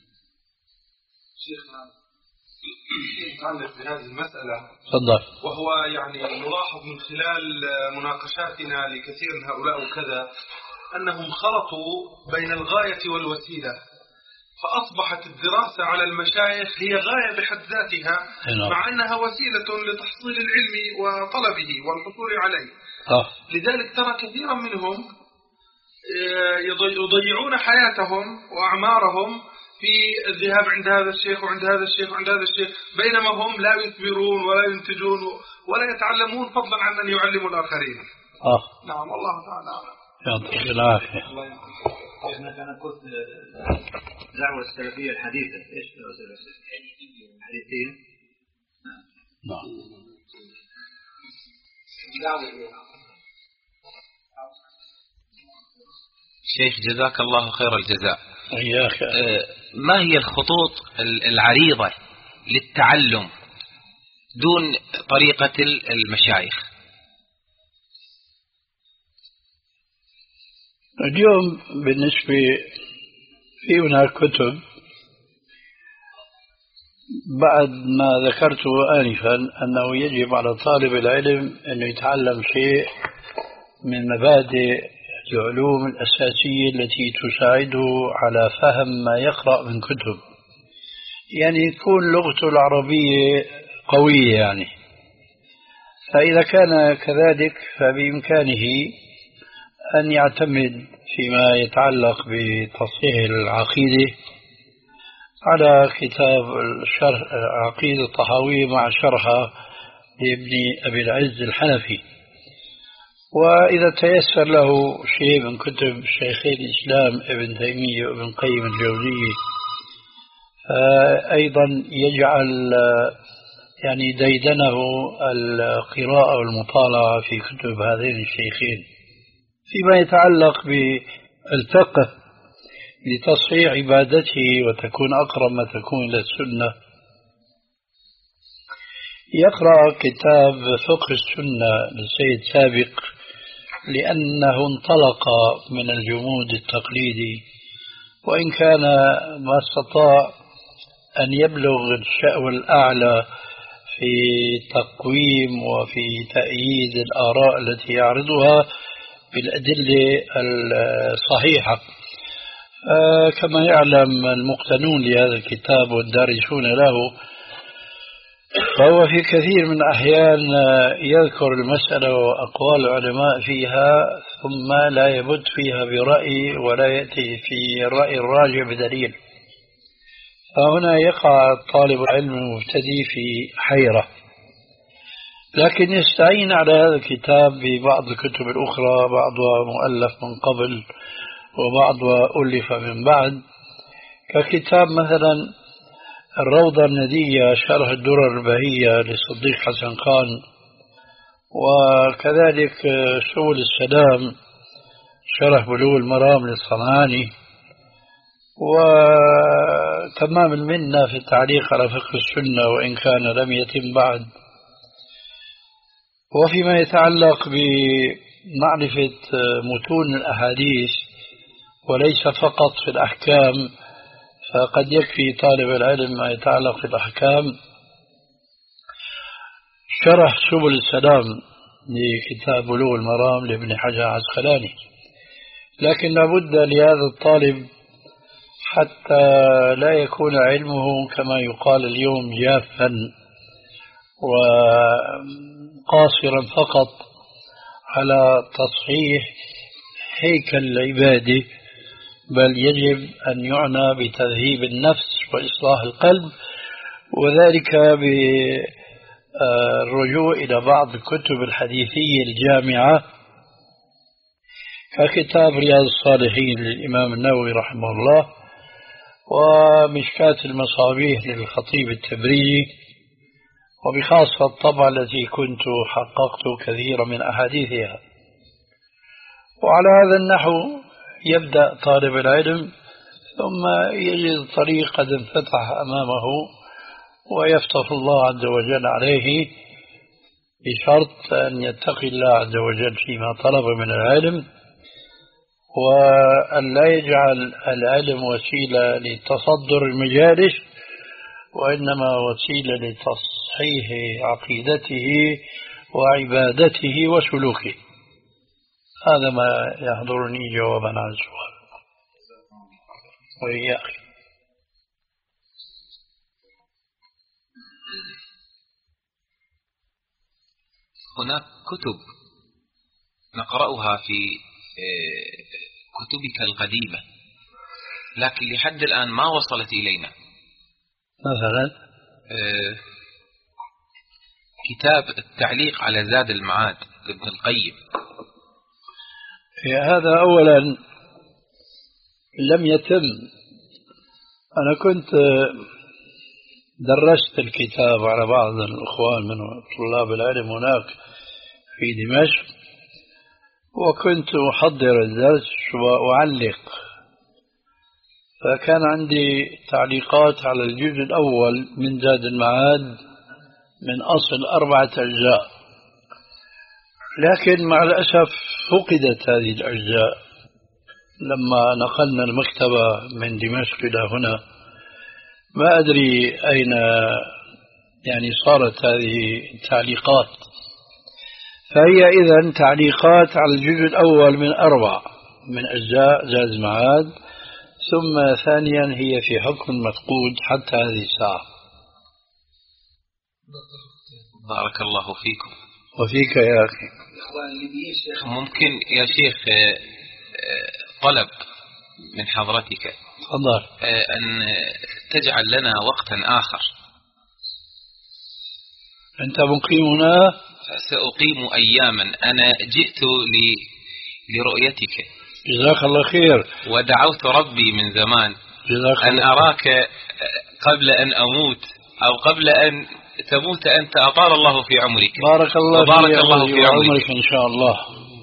شيخنا متعلق بهذه المسألة تفضل. وهو يعني نلاحظ من خلال مناقشاتنا لكثير من هؤلاء وكذا أنهم خلطوا بين الغاية والوسيلة، فأصبحت الدراسة على المشايخ هي غاية بحد ذاتها مع أنها وسيلة لتحصيل العلم وطلبه والحصول عليه. أه. لذلك ترى كثيرا منهم يضيعون حياتهم وأعمارهم في الذهاب عند هذا الشيخ وعند هذا الشيخ وعند هذا الشيخ، بينما هم لا يثمرون ولا ينتجون ولا يتعلمون فضلا عن أن يعلموا الآخرين. آه. نعم والله تعالى أعلم. يعطيك العافية. احنا كان قلت دعوة السلفية الحديثة، ايش دعوة السلفية الحديثية؟ نعم. شيخ جزاك الله خير الجزاء. إياك. ما هي الخطوط العريضة للتعلم دون طريقة المشايخ؟ اليوم بالنسبة في هناك كتب بعد ما ذكرته آنفا أنه يجب على طالب العلم أن يتعلم شيء من مبادئ العلوم الأساسية التي تساعده على فهم ما يقرأ من كتب، يعني تكون لغته العربية قوية يعني. فإذا كان كذلك فبإمكانه أن يعتمد فيما يتعلق بتصحيح العقيدة على كتاب الشرح عقيدة الطحاوية مع شرحها لابن أبي العز الحنفي. وإذا تيسر له شيء من كتب شيخي الإسلام ابن تيمية وابن قيم الجوزية أيضا يجعل يعني ديدنه القراءة والمطالعة في كتب هذين الشيخين. فيما يتعلق بالفقه لتصحيح عبادته وتكون أقرب ما تكون إلى السنة يقرأ كتاب فقه السنة للسيد سابق، لأنه انطلق من الجمود التقليدي، وإن كان ما استطاع أن يبلغ الشأو الأعلى في تقويم وفي تأييد الآراء التي يعرضها بالأدلة الصحيحة. آه كما يعلم المقتنون لهذا الكتاب والدارسون له، فهو في كثير من الأحيان يذكر المسألة وأقوال العلماء فيها ثم لا يبت فيها برأي ولا يأتي في الرأي الراجع بدليل، فهنا يقع طالب العلم المبتدئ في حيرة. لكن يستعين على هذا الكتاب ببعض الكتب الأخرى، بعضها مؤلف من قبل وبعضها ألف من بعد، ككتاب مثلا الروضة الندية شرح الدرر البهية للصديق حسن خان، وكذلك سبل السلام شرح بلوغ المرام للصنعاني، وتمام المنة في التعليق على فقه السنة وإن كان لم يتم بعد. وفيما يتعلق بمعرفة متون الأحاديث وليس فقط في الأحكام، فقد يكفي طالب العلم ما يتعلق في الأحكام شرح سبل السلام لكتاب بلوغ المرام لابن حجر العسقلاني. لكن لابد لهذا الطالب حتى لا يكون علمه كما يقال اليوم جافا وقاصرا فقط على تصحيح هيكل العبادة، بل يجب أن يعنى بتذهيب النفس وإصلاح القلب، وذلك بالرجوع إلى بعض الكتب الحديثية الجامعة ككتاب رياض الصالحين للإمام النووي رحمه الله، ومشكاة المصابيح للخطيب التبريزي، وبخاصة الطبعة التي كنت حققت كثيرا من أحاديثها. وعلى هذا النحو يبدأ طالب العلم ثم يجد طريق قد انفتح أمامه ويفتح الله عز وجل عليه، بشرط أن يتقي الله عز وجل فيما طلب من العلم، وأن لا يجعل العلم وسيلة لتصدر المجالس، وإنما وسيلة لتصحيح عقيدته وعبادته وسلوكه. هذا ما يحضرني جوابا عن السؤال. وإياك. هناك كتب نقرأها في كتبك القديمة لكن لحد الآن ما وصلت إلينا. مثلا آه كتاب التعليق على زاد المعاد لابن القيم. هذا أولا لم يتم. أنا كنت درست الكتاب على بعض الأخوان من طلاب العلم هناك في دمشق، وكنت أحضر الدرس وأعلق، فكان عندي تعليقات على الجزء الأول من زاد المعاد من أصل أربعة أجزاء، لكن مع الأسف فقدت هذه الأجزاء لما نقلنا المكتبة من دمشق إلى هنا. ما أدري أين يعني صارت هذه التعليقات. فهي إذن تعليقات على الجزء الأول من أربع من أجزاء زاد المعاد، ثم ثانيا هي في حكم مفقود حتى هذه الساعة. بارك الله فيكم. وفيك يا أخي. ممكن يا شيخ طلب من حضرتك تفضل أن تجعل لنا وقتا آخر. أنت مقيم هنا؟ سأقيم أياما. أنا جئت لرؤيتك. جزاك الله خير. ودعوت ربي من زمان جزاك أن أراك قبل أن أموت أو قبل أن تموت أنت. أطال الله في عمرك. بارك الله وبارك الله في عمرك إن شاء الله.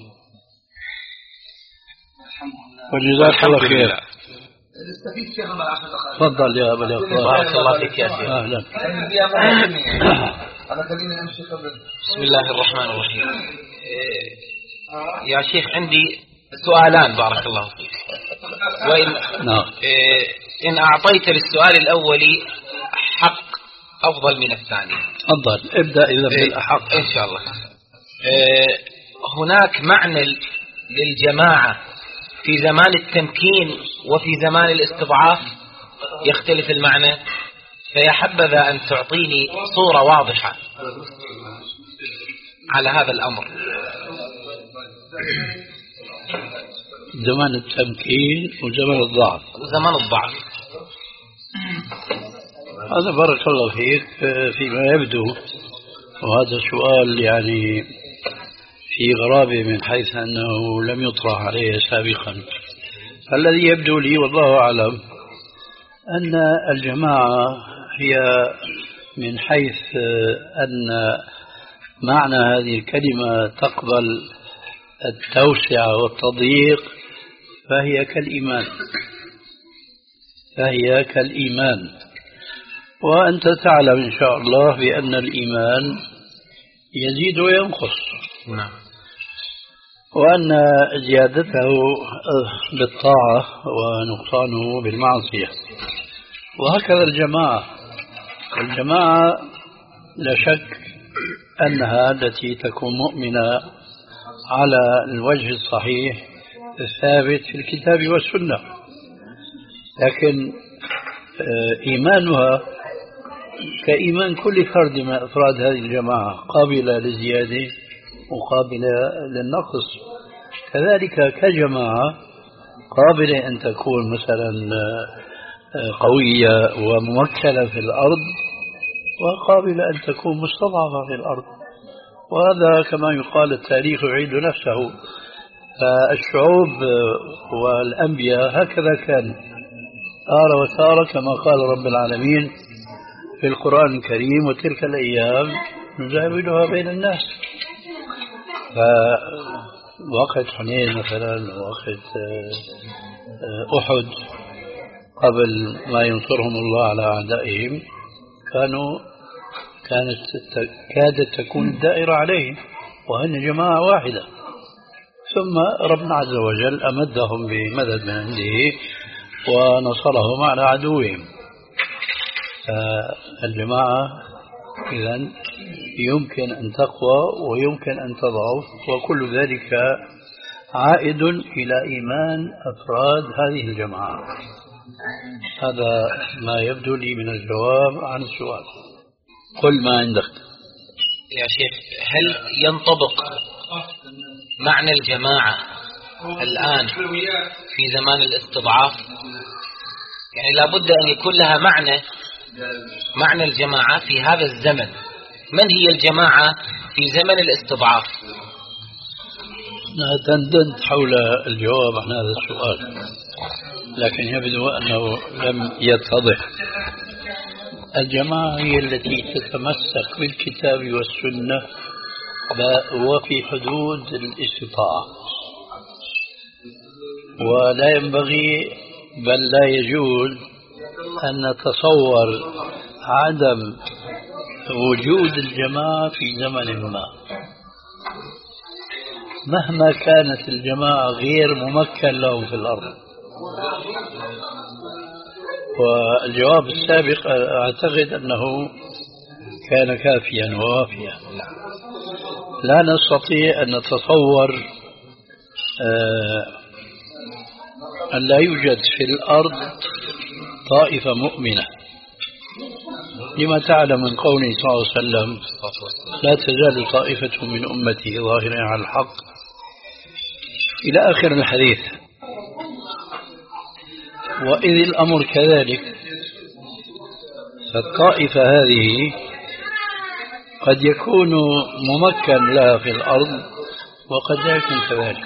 وجزاك الله خير. نستفيد فيها مع أحمد أخي. تفضل يا أبا الأخوة. بارك الله فيك يا شيخ. أهلا. أنا خليني أمشي قبل. بسم الله الرحمن الرحيم. يا شيخ عندي سؤالان بارك الله فيك. وإن نعم. إن أعطيت للسؤال الأول حق أفضل من الثاني. تفضل ابدأ إذا بالأحق إن شاء الله. هناك معنى للجماعة في زمان التمكين وفي زمان الاستضعاف يختلف المعنى، فيا حبذا أن تعطيني صورة واضحة على هذا الأمر. زمان التمكين وزمان الضعف. وزمان الضعف هذا بارك الله فيك فيما يبدو، وهذا سؤال يعني في غرابة من حيث أنه لم يطرح عليه سابقا. الذي يبدو لي والله أعلم أن الجماعة هي من حيث أن معنى هذه الكلمة تقبل التوسعة والتضييق، فهي كالإيمان فهي كالإيمان وأنت تعلم إن شاء الله بأن الإيمان يزيد وينقص. نعم. وأن زيادته بالطاعة ونقصانه بالمعصية. وهكذا الجماعة الجماعة لا شك أنها التي تكون مؤمنة على الوجه الصحيح الثابت في الكتاب والسنة، لكن إيمانها كإيمان كل فرد من أفراد هذه الجماعة، قابلة للزيادة وقابلة للنقص. كذلك كجماعة قابلة أن تكون مثلا قوية وممكنة في الأرض، وقابلة أن تكون مستضعفة في الأرض. وهذا كما يقال التاريخ يعيد نفسه. فالشعوب والأنبياء هكذا كان آر وسار كما قال رب العالمين في القرآن الكريم: وتلك الأيام نزاولها بين الناس. فوقت حنين مثلا، وقت أحد، قبل ما ينصرهم الله على أعدائهم، كانوا كانت كادت تكون الدائرة عليهم وهن جماعة واحدة. ثم ربنا عز وجل أمدهم بمدد من عنده ونصرهم على عدوهم. الجماعة إذن يمكن أن تقوى ويمكن أن تضعف، وكل ذلك عائد إلى إيمان أفراد هذه الجماعة. هذا ما يبدو لي من الجواب عن السؤال. قل ما عندك يا شيخ. هل ينطبق معنى الجماعة الآن في زمان الاستضعاف يعني لابد أن يكون لها معنى، معنى الجماعة في هذا الزمن. من هي الجماعة في زمن الاستضعاف؟ تندنت حول الجواب عن هذا السؤال، لكن يبدو أنه لم يتضح. الجماعة هي التي تتمسك بالكتاب والسنة وفي حدود الاستطاعة، ولا ينبغي بل لا يجوز أن نتصور عدم وجود الجماعة في زمن ما، مهما كانت الجماعة غير ممكن لهم في الأرض. والجواب السابق أعتقد أنه كان كافيا ووافيا. لا نستطيع أن نتصور أن لا يوجد في الأرض طائفة مؤمنة، لما تعلم من قوله صلى الله عليه وسلم: لا تزال طائفة من أمتي ظاهرين على الحق، إلى آخر الحديث. وإذ الأمر كذلك، فالطائفة هذه قد يكون ممكن لها في الأرض وقد لا يكون كذلك،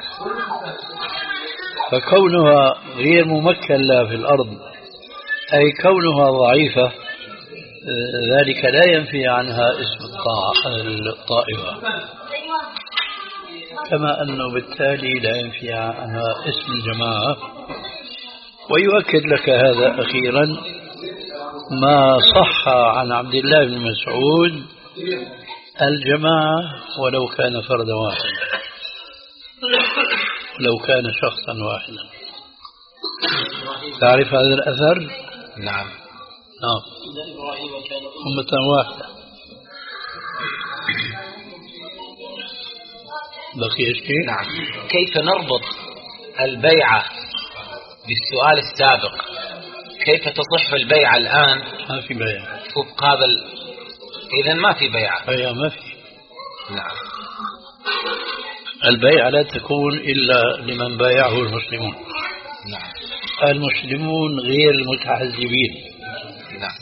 فكونها غير ممكن لها في الأرض أي كونها ضعيفة، ذلك لا ينفي عنها اسم الطائفة، كما أنه بالتالي لا ينفي عنها اسم الجماعة. ويؤكد لك هذا أخيرا ما صح عن عبد الله بن مسعود: الجماعة ولو كان فردا واحدا، لو كان شخصا واحدا. تعرف هذا الأثر؟ نعم. نعم، أمة واحدة. بقي شيء؟ نعم. كيف نربط البيعة بالسؤال السابق؟ كيف تصح البيعة الآن؟ ما في بيعة وفق هذا ال... إذن ما في بيعة. بيعة ما في. نعم. البيعة لا تكون إلا لمن بايعه المسلمون. نعم. المسلمون غير المتحزبين. نعم.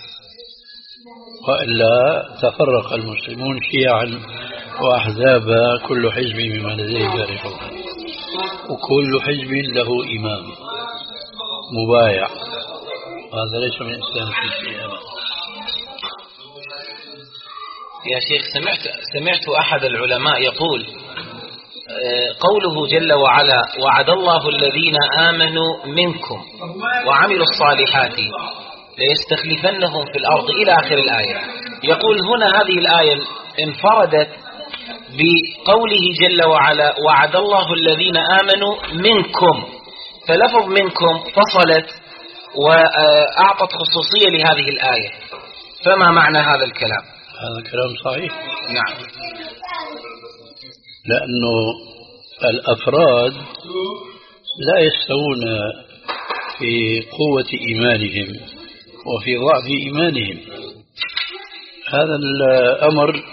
وإلا تفرق المسلمون شيعا وأحزابا، كل حزب بما لديه فرحون، وكل حزب له إمام مبايع، هذا ليس من الإسلام في شيء أبدا. يا شيخ، سمعت سمعت أحد العلماء يقول: قوله جل وعلا: وعد الله الذين آمنوا منكم وعملوا الصالحات ليستخلفنهم في الأرض إلى آخر الآية. يقول هنا هذه الآية انفردت بقوله جل وعلا: وعد الله الذين آمنوا منكم، فلفظ منكم فصلت وأعطت خصوصية لهذه الآية. فما معنى هذا الكلام؟ هذا كلام صحيح. نعم. لأنه الأفراد لا يستوون في قوة إيمانهم وفي ضعف إيمانهم. هذا الأمر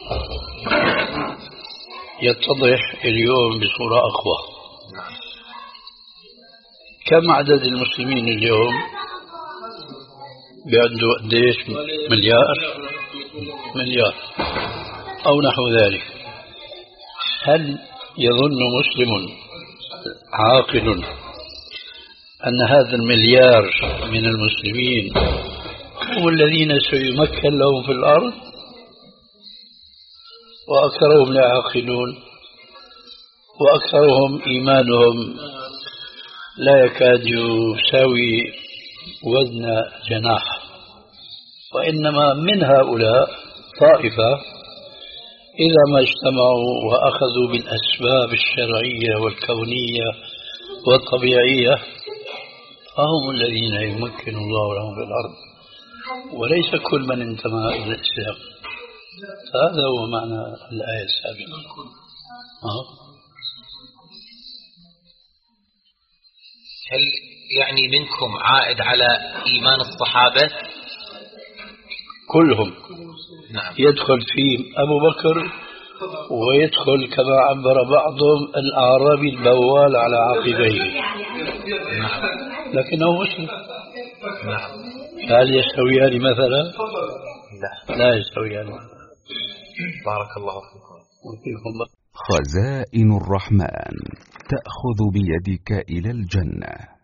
يتضح اليوم بصورة أقوى. كم عدد المسلمين اليوم؟ بعنده قديش؟ مليار مليار أو نحو ذلك. هل يظن مسلم عاقل أن هذا المليار من المسلمين هم الذين سيمكن لهم في الأرض؟ وأكثرهم لا يعقلون، وأكثرهم إيمانهم لا يكاد يساوي وزن جناح. وإنما من هؤلاء طائفة إذا ما اجتمعوا وأخذوا بالأسباب الشرعية والكونية والطبيعية فهم الذين يمكن الله لهم في الأرض، وليس كل من انتمى إلى الإسلام. هذا هو معنى الآية السابقة. أه. هل يعني منكم عائد على إيمان الصحابة؟ كلهم. نعم. يدخل فيه أبو بكر، ويدخل كما عبر بعضهم الأعرابي البوال على عقبيه. نعم. لكنه مسلم. نعم. هل يستويان مثلا؟ لا لا يستويان. بارك الله فيكم. خزائن الرحمن تأخذ بيدك إلى الجنة.